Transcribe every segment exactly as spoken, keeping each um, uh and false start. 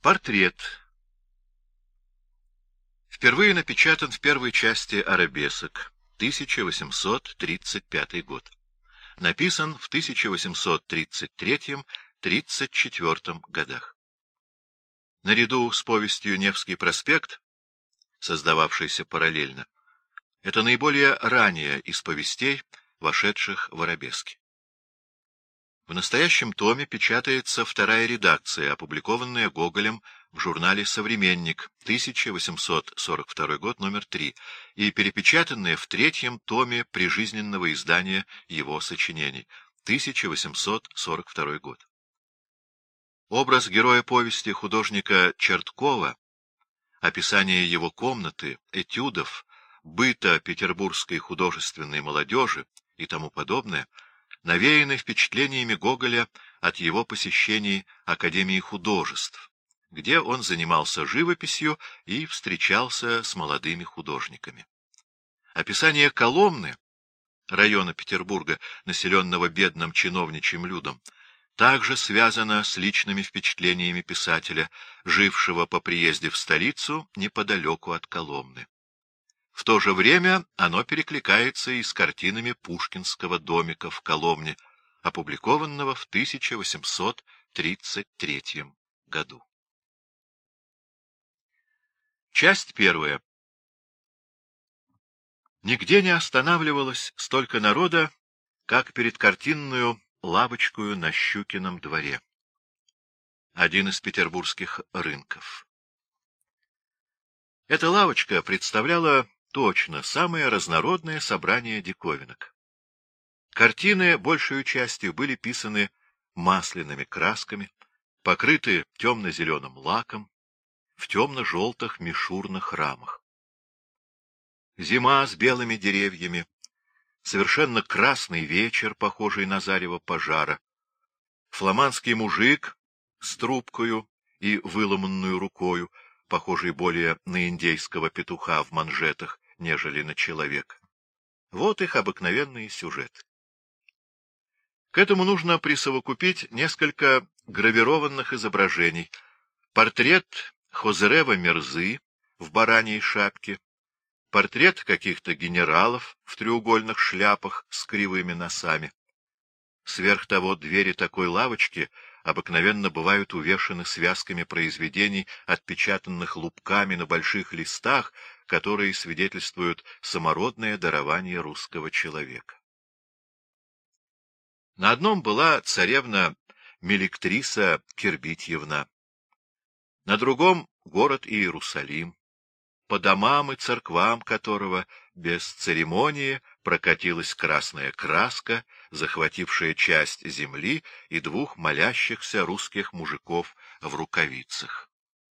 Портрет. Впервые напечатан в первой части «Арабесок», тысяча восемьсот тридцать пятый год. Написан в тысяча восемьсот тридцать третьем — тридцать четвёртом годах. Наряду с повестью «Невский проспект», создававшейся параллельно, это наиболее ранняя из повестей, вошедших в «Арабески». В настоящем томе печатается вторая редакция, опубликованная Гоголем в журнале «Современник», тысяча восемьсот сорок второй год, номер три, и перепечатанная в третьем томе прижизненного издания его сочинений, тысяча восемьсот сорок второй год. Образ героя повести художника Черткова, описание его комнаты, этюдов, быта петербургской художественной молодежи и тому подобное навеяны впечатлениями Гоголя от его посещений Академии художеств, где он занимался живописью и встречался с молодыми художниками. Описание Коломны, района Петербурга, населенного бедным чиновничьим людом, также связано с личными впечатлениями писателя, жившего по приезде в столицу неподалеку от Коломны. В то же время оно перекликается и с картинами пушкинского домика в Коломне, опубликованного в тысяча восемьсот тридцать третьем году. Часть первая. Нигде не останавливалось столько народа, как перед картинную лавочкою на Щукином дворе. Один из петербургских рынков. Эта лавочка представляла точно самое разнородное собрание диковинок. Картины, большую частью, были писаны масляными красками, покрыты темно-зеленым лаком, в темно-желтых мишурных рамах. Зима с белыми деревьями, совершенно красный вечер, похожий на зарево пожара, фламандский мужик с трубкою и выломанную рукою, похожий более на индейского петуха в манжетах, нежели на человека. Вот их обыкновенный сюжет. К этому нужно присовокупить несколько гравированных изображений. Портрет Хозрева Мерзы в бараньей шапке, портрет каких-то генералов в треугольных шляпах с кривыми носами. Сверх того, двери такой лавочки обыкновенно бывают увешаны связками произведений, отпечатанных лупками на больших листах, которые свидетельствуют самородное дарование русского человека. На одном была царевна Мелектриса Кирбитьевна, на другом — город Иерусалим, по домам и церквам которого без церемонии прокатилась красная краска, захватившая часть земли и двух молящихся русских мужиков в рукавицах.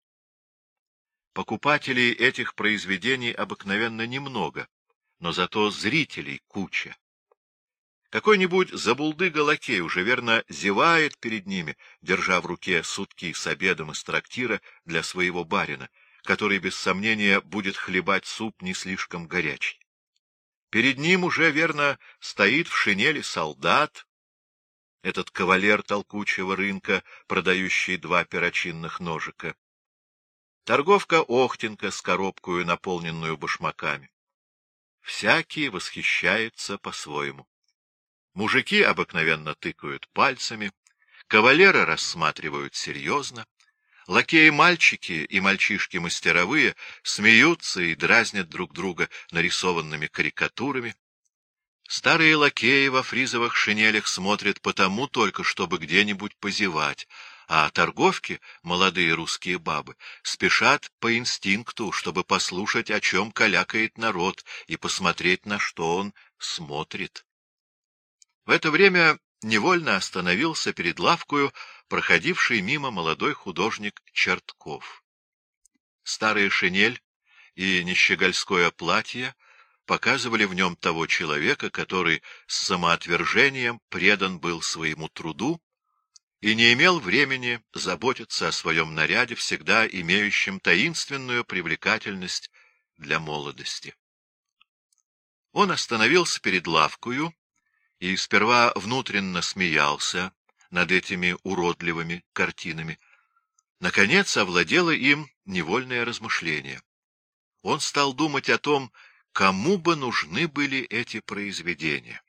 Покупателей этих произведений обыкновенно немного, но зато зрителей куча. Какой-нибудь забулдыга-лакей уже верно зевает перед ними, держа в руке сутки с обедом из трактира для своего барина, который, без сомнения, будет хлебать суп не слишком горячий. Перед ним уже, верно, стоит в шинели солдат, этот кавалер толкучего рынка, продающий два перочинных ножика. Торговка Охтенко с коробкою, наполненную башмаками. Всякий восхищается по-своему. Мужики обыкновенно тыкают пальцами, кавалеры рассматривают серьезно, лакеи-мальчики и мальчишки-мастеровые смеются и дразнят друг друга нарисованными карикатурами. Старые лакеи во фризовых шинелях смотрят потому только, чтобы где-нибудь позевать, а торговки, молодые русские бабы, спешат по инстинкту, чтобы послушать, о чем калякает народ, и посмотреть, на что он смотрит. В это время невольно остановился перед лавкою проходивший мимо молодой художник Чертков. Старая шинель и нещегольское платье показывали в нем того человека, который с самоотвержением предан был своему труду и не имел времени заботиться о своем наряде, всегда имеющем таинственную привлекательность для молодости. Он остановился перед лавкою и сперва внутренно смеялся над этими уродливыми картинами, Наконец овладело им невольное размышление. Он стал думать о том, кому бы нужны были эти произведения.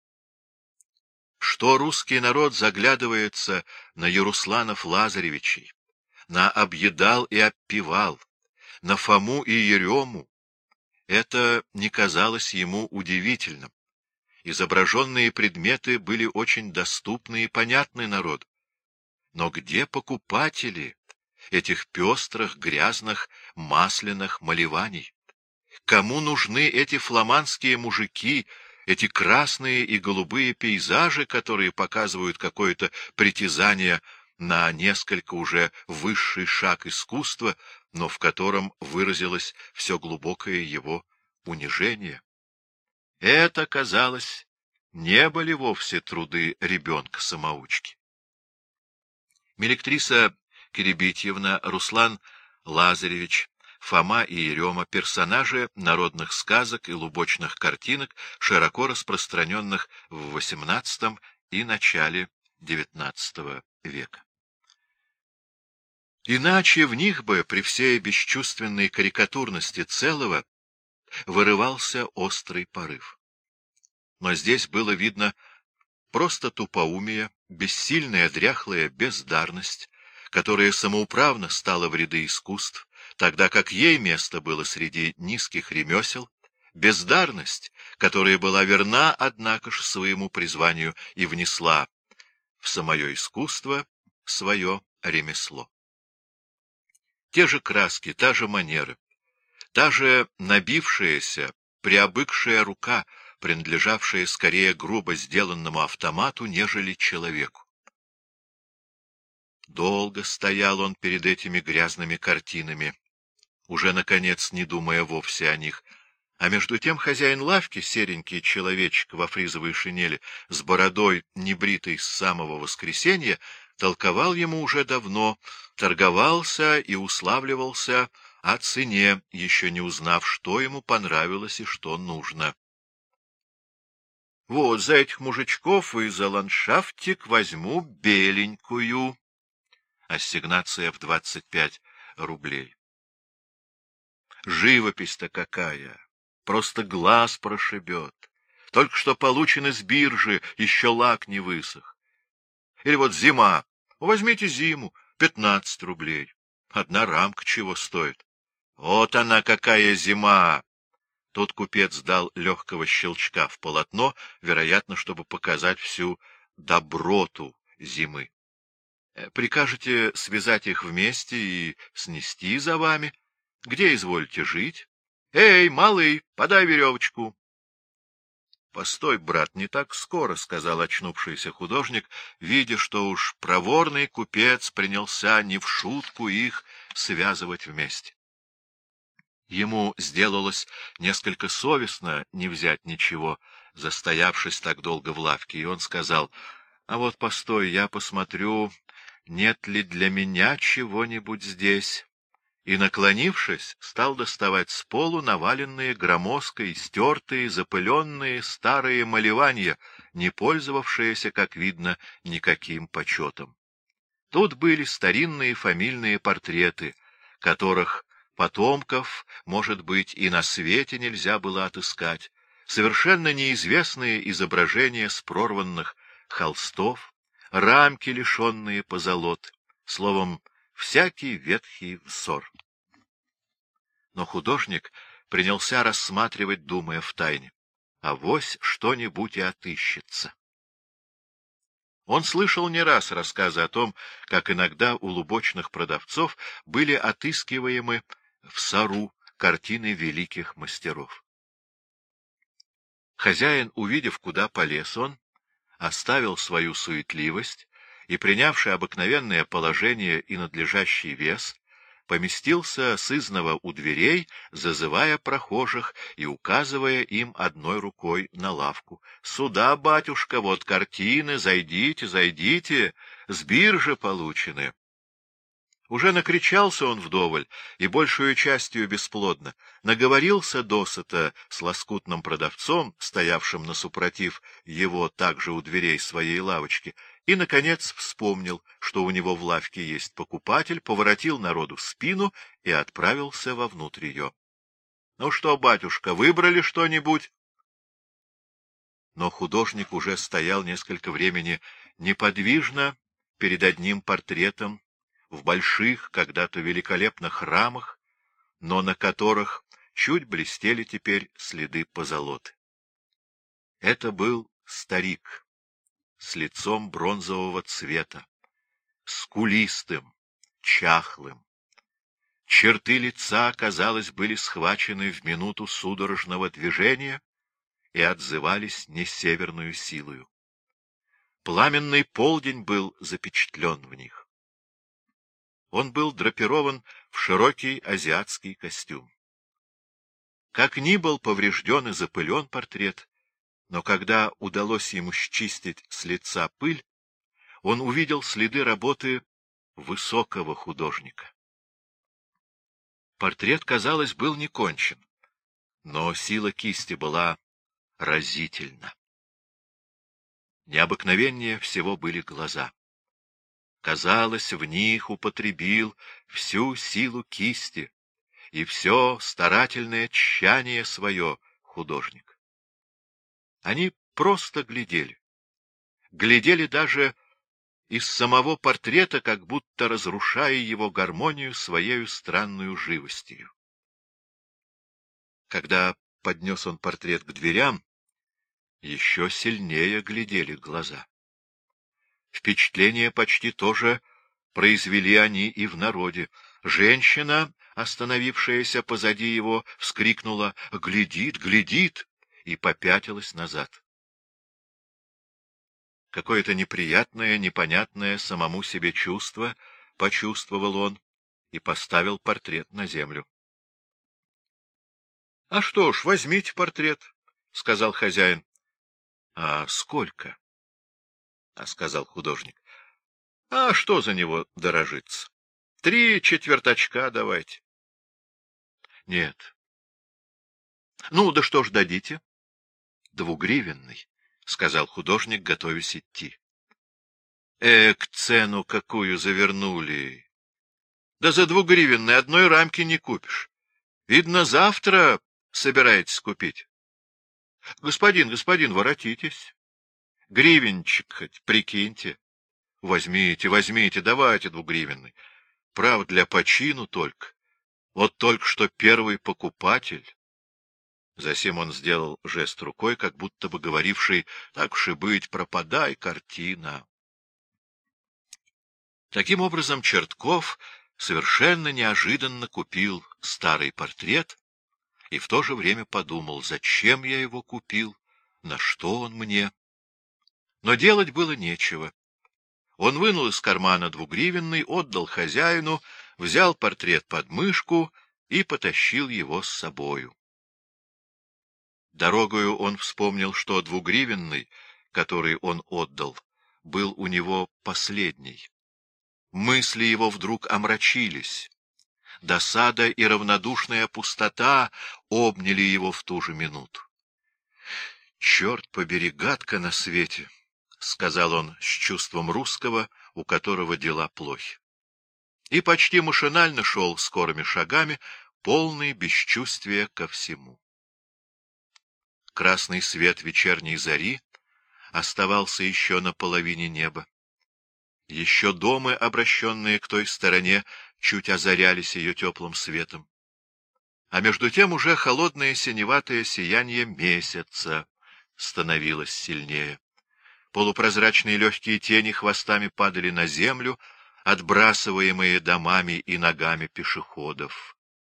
Что русский народ заглядывается на Ярусланов Лазаревичей, на Объедал и Обпевал, на Фому и Ерему, это не казалось ему удивительным. Изображенные предметы были очень доступны и понятны народу. Но где покупатели этих пестрых, грязных, масляных малеваний? Кому нужны эти фламандские мужики, эти красные и голубые пейзажи, которые показывают какое-то притязание на несколько уже высший шаг искусства, но в котором выразилось все глубокое его унижение? Это, казалось, не были вовсе труды ребенка-самоучки. Мелектриса Киребитьевна, Руслан Лазаревич, Фома и Ерема — персонажи народных сказок и лубочных картинок, широко распространенных в восемнадцатом и начале девятнадцатого века. Иначе в них бы, при всей бесчувственной карикатурности целого, вырывался острый порыв. Но здесь было видно просто тупоумие, бессильная дряхлая бездарность, которая самоуправно стала в ряды искусств, тогда как ей место было среди низких ремесел, бездарность, которая была верна, однако ж, своему призванию и внесла в самое искусство свое ремесло. Те же краски, та же манера, та же набившаяся, приобыкшая рука, принадлежавшая скорее грубо сделанному автомату, нежели человеку. Долго стоял он перед этими грязными картинами, уже, наконец, не думая вовсе о них, а между тем хозяин лавки, серенький человечек во фризовой шинели, с бородой, небритой с самого воскресенья, толковал ему уже давно, торговался и уславливался о цене, еще не узнав, что ему понравилось и что нужно. — Вот за этих мужичков и за ландшафтик возьму беленькую. Ассигнация в двадцать пять рублей. Живопись-то какая! Просто глаз прошибет. Только что получен из биржи, еще лак не высох. Или вот зима. Возьмите зиму, пятнадцать рублей. Одна рамка чего стоит. Вот она какая зима! Тут купец дал легкого щелчка в полотно, вероятно, чтобы показать всю доброту зимы. Прикажете связать их вместе и снести за вами? Где изволите жить? Эй, малый, подай веревочку. — Постой, брат, не так скоро, — сказал очнувшийся художник, видя, что уж проворный купец принялся не в шутку их связывать вместе. Ему сделалось несколько совестно не взять ничего, застоявшись так долго в лавке, и он сказал: — А вот постой, я посмотрю, нет ли для меня чего-нибудь здесь. И, наклонившись, стал доставать с полу наваленные громоздкой, стертые, запыленные старые малевания, не пользовавшиеся, как видно, никаким почетом. Тут были старинные фамильные портреты, которых потомков, может быть, и на свете нельзя было отыскать, совершенно неизвестные изображения с прорванных холстов, рамки, лишенные позолоты, словом, всякий ветхий взор. Но художник принялся рассматривать, думая втайне: авось что-нибудь и отыщется. Он слышал не раз рассказы о том, как иногда у лубочных продавцов были отыскиваемы в Сару картины великих мастеров. Хозяин, увидев, куда полез он, оставил свою суетливость и, принявший обыкновенное положение и надлежащий вес, поместился сызнова у дверей, зазывая прохожих и указывая им одной рукой на лавку. — Сюда, батюшка, вот картины, зайдите, зайдите, с биржи получены. Уже накричался он вдоволь, и большую частью бесплодно, наговорился досыта с лоскутным продавцом, стоявшим насупротив его также у дверей своей лавочки, и, наконец, вспомнил, что у него в лавке есть покупатель, поворотил народу спину и отправился вовнутрь ее. — Ну что, батюшка, выбрали что-нибудь? Но художник уже стоял несколько времени неподвижно перед одним портретом в больших, когда-то великолепных рамах, но на которых чуть блестели теперь следы позолоты. Это был старик с лицом бронзового цвета, скулистым, чахлым. Черты лица, казалось, были схвачены в минуту судорожного движения и отзывались не северную силою. Пламенный полдень был запечатлен в них. Он был драпирован в широкий азиатский костюм. Как ни был поврежден и запылен портрет, но когда удалось ему счистить с лица пыль, он увидел следы работы высокого художника. Портрет, казалось, был не кончен, но сила кисти была разительна. Необыкновеннее всего были глаза. Казалось, в них употребил всю силу кисти и все старательное тщание свое художник. Они просто глядели. Глядели даже из самого портрета, как будто разрушая его гармонию своею странную живостью. Когда поднес он портрет к дверям, еще сильнее глядели глаза. Впечатление почти тоже произвели они и в народе. Женщина, остановившаяся позади его, вскрикнула «Глядит, глядит!» и попятилась назад. Какое-то неприятное, непонятное самому себе чувство почувствовал он и поставил портрет на землю. — А что ж, возьмите портрет, — сказал хозяин. — А сколько? — а сказал художник. — А что за него дорожиться? Три четверточка давайте. — Нет. — Ну, да что ж дадите? — Двугривенный, — сказал художник, готовясь идти. — Эк, цену какую завернули! Да за двугривенный одной рамки не купишь. Видно, завтра собираетесь купить. — Господин, господин, воротитесь. Гривенчик хоть прикиньте. — Возьмите, возьмите, давайте двугривенный. Прав, для почину только. Вот только что первый покупатель. Засим он сделал жест рукой, как будто бы говоривший: так уж и быть, пропадай, картина. Таким образом, Чертков совершенно неожиданно купил старый портрет и в то же время подумал, зачем я его купил, на что он мне. Но делать было нечего. Он вынул из кармана двугривенный, отдал хозяину, взял портрет под мышку и потащил его с собою. Дорогою он вспомнил, что двугривенный, который он отдал, был у него последний. Мысли его вдруг омрачились. Досада и равнодушная пустота обняли его в ту же минуту. — Черт побери, гадко на свете! — сказал он с чувством русского, у которого дела плохи. И почти машинально шел скорыми шагами, полный бесчувствия ко всему. Красный свет вечерней зари оставался еще на половине неба. Еще дома, обращенные к той стороне, чуть озарялись ее теплым светом. А между тем уже холодное синеватое сияние месяца становилось сильнее. Полупрозрачные легкие тени хвостами падали на землю, отбрасываемые домами и ногами пешеходов.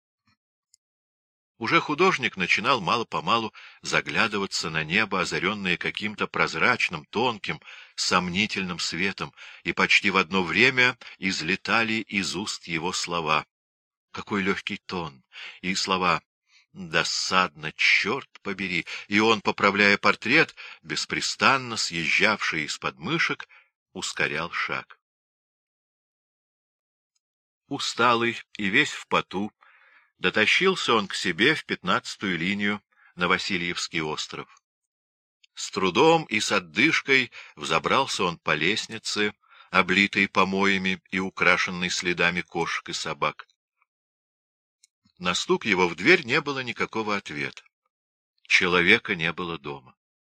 Уже художник начинал мало-помалу заглядываться на небо, озаренное каким-то прозрачным, тонким, сомнительным светом, и почти в одно время излетали из уст его слова. Какой легкий тон! И слова «досадно, черт побери!» И он, поправляя портрет, беспрестанно съезжавший из подмышек, ускорял шаг. Усталый и весь в поту, дотащился он к себе в пятнадцатую линию на Васильевский остров. С трудом и с отдышкой взобрался он по лестнице, облитой помоями и украшенной следами кошек и собак. На стук его в дверь не было никакого ответа. Человека не было дома.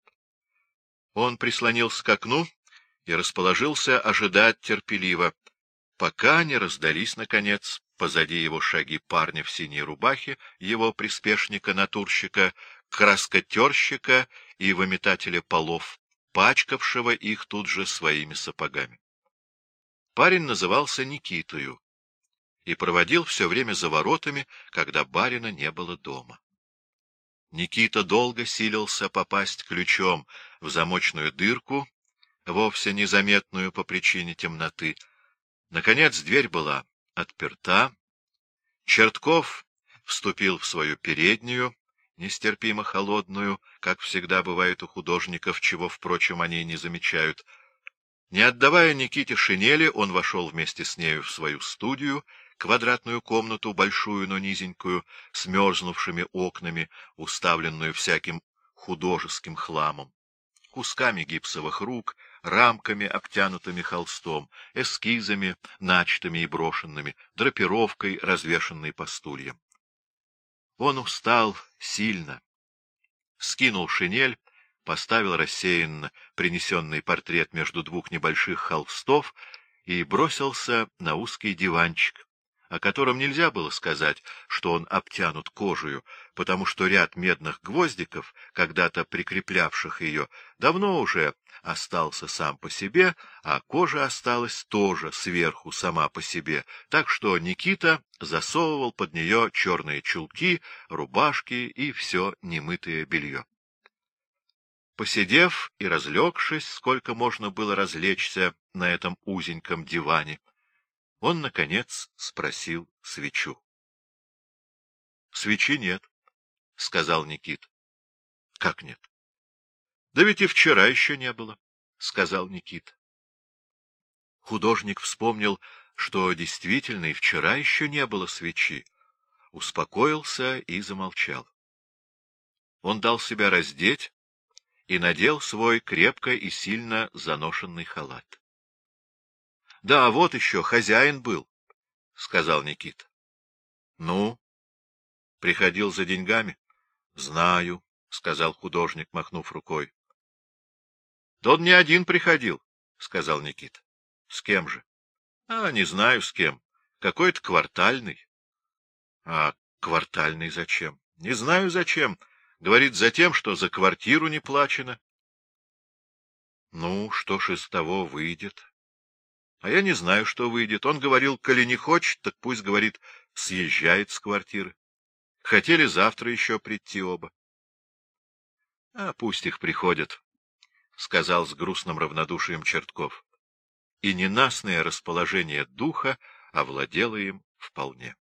Он прислонился к окну и расположился ожидать терпеливо, пока не раздались, наконец, позади его шаги парня в синей рубахе, его приспешника-натурщика, краскотерщика и выметателя полов, пачкавшего их тут же своими сапогами. Парень назывался Никитою и проводил все время за воротами, когда барина не было дома. Никита долго силился попасть ключом в замочную дырку, вовсе незаметную по причине темноты. Наконец дверь была отперта. Чертков вступил в свою переднюю, нестерпимо холодную, как всегда бывает у художников, чего, впрочем, они не замечают. Не отдавая Никите шинели, он вошел вместе с нею в свою студию, квадратную комнату, большую, но низенькую, с мерзнувшими окнами, уставленную всяким художеским хламом, кусками гипсовых рук, рамками, обтянутыми холстом, эскизами, начатыми и брошенными, драпировкой, развешанной по стульям. Он устал сильно, скинул шинель, поставил рассеянно принесенный портрет между двух небольших холстов и бросился на узкий диванчик, о котором нельзя было сказать, что он обтянут кожею, потому что ряд медных гвоздиков, когда-то прикреплявших ее, давно уже остался сам по себе, а кожа осталась тоже сверху сама по себе, так что Никита засовывал под нее черные чулки, рубашки и все немытое белье. Посидев и разлегшись, сколько можно было разлечься на этом узеньком диване, он, наконец, спросил свечу. — Свечи нет, — сказал Никита. — Как нет? — Да ведь и вчера еще не было, — сказал Никита. Художник вспомнил, что действительно и вчера еще не было свечи, успокоился и замолчал. Он дал себя раздеть и надел свой крепко и сильно заношенный халат. — Да, вот еще хозяин был, — сказал Никита. — Ну? Приходил за деньгами? — Знаю, — сказал художник, махнув рукой. — Да он не один приходил, — сказал Никита. — С кем же? — А, не знаю с кем. Какой-то квартальный. — А квартальный зачем? — Не знаю зачем. Говорит, за тем, что за квартиру не плачено. — Ну, что ж из того выйдет? — А я не знаю, что выйдет. Он говорил, коли не хочет, так пусть, говорит, съезжает с квартиры. Хотели завтра еще прийти оба. — А пусть их приходят, — сказал с грустным равнодушием Чертков. И ненастное расположение духа овладело им вполне.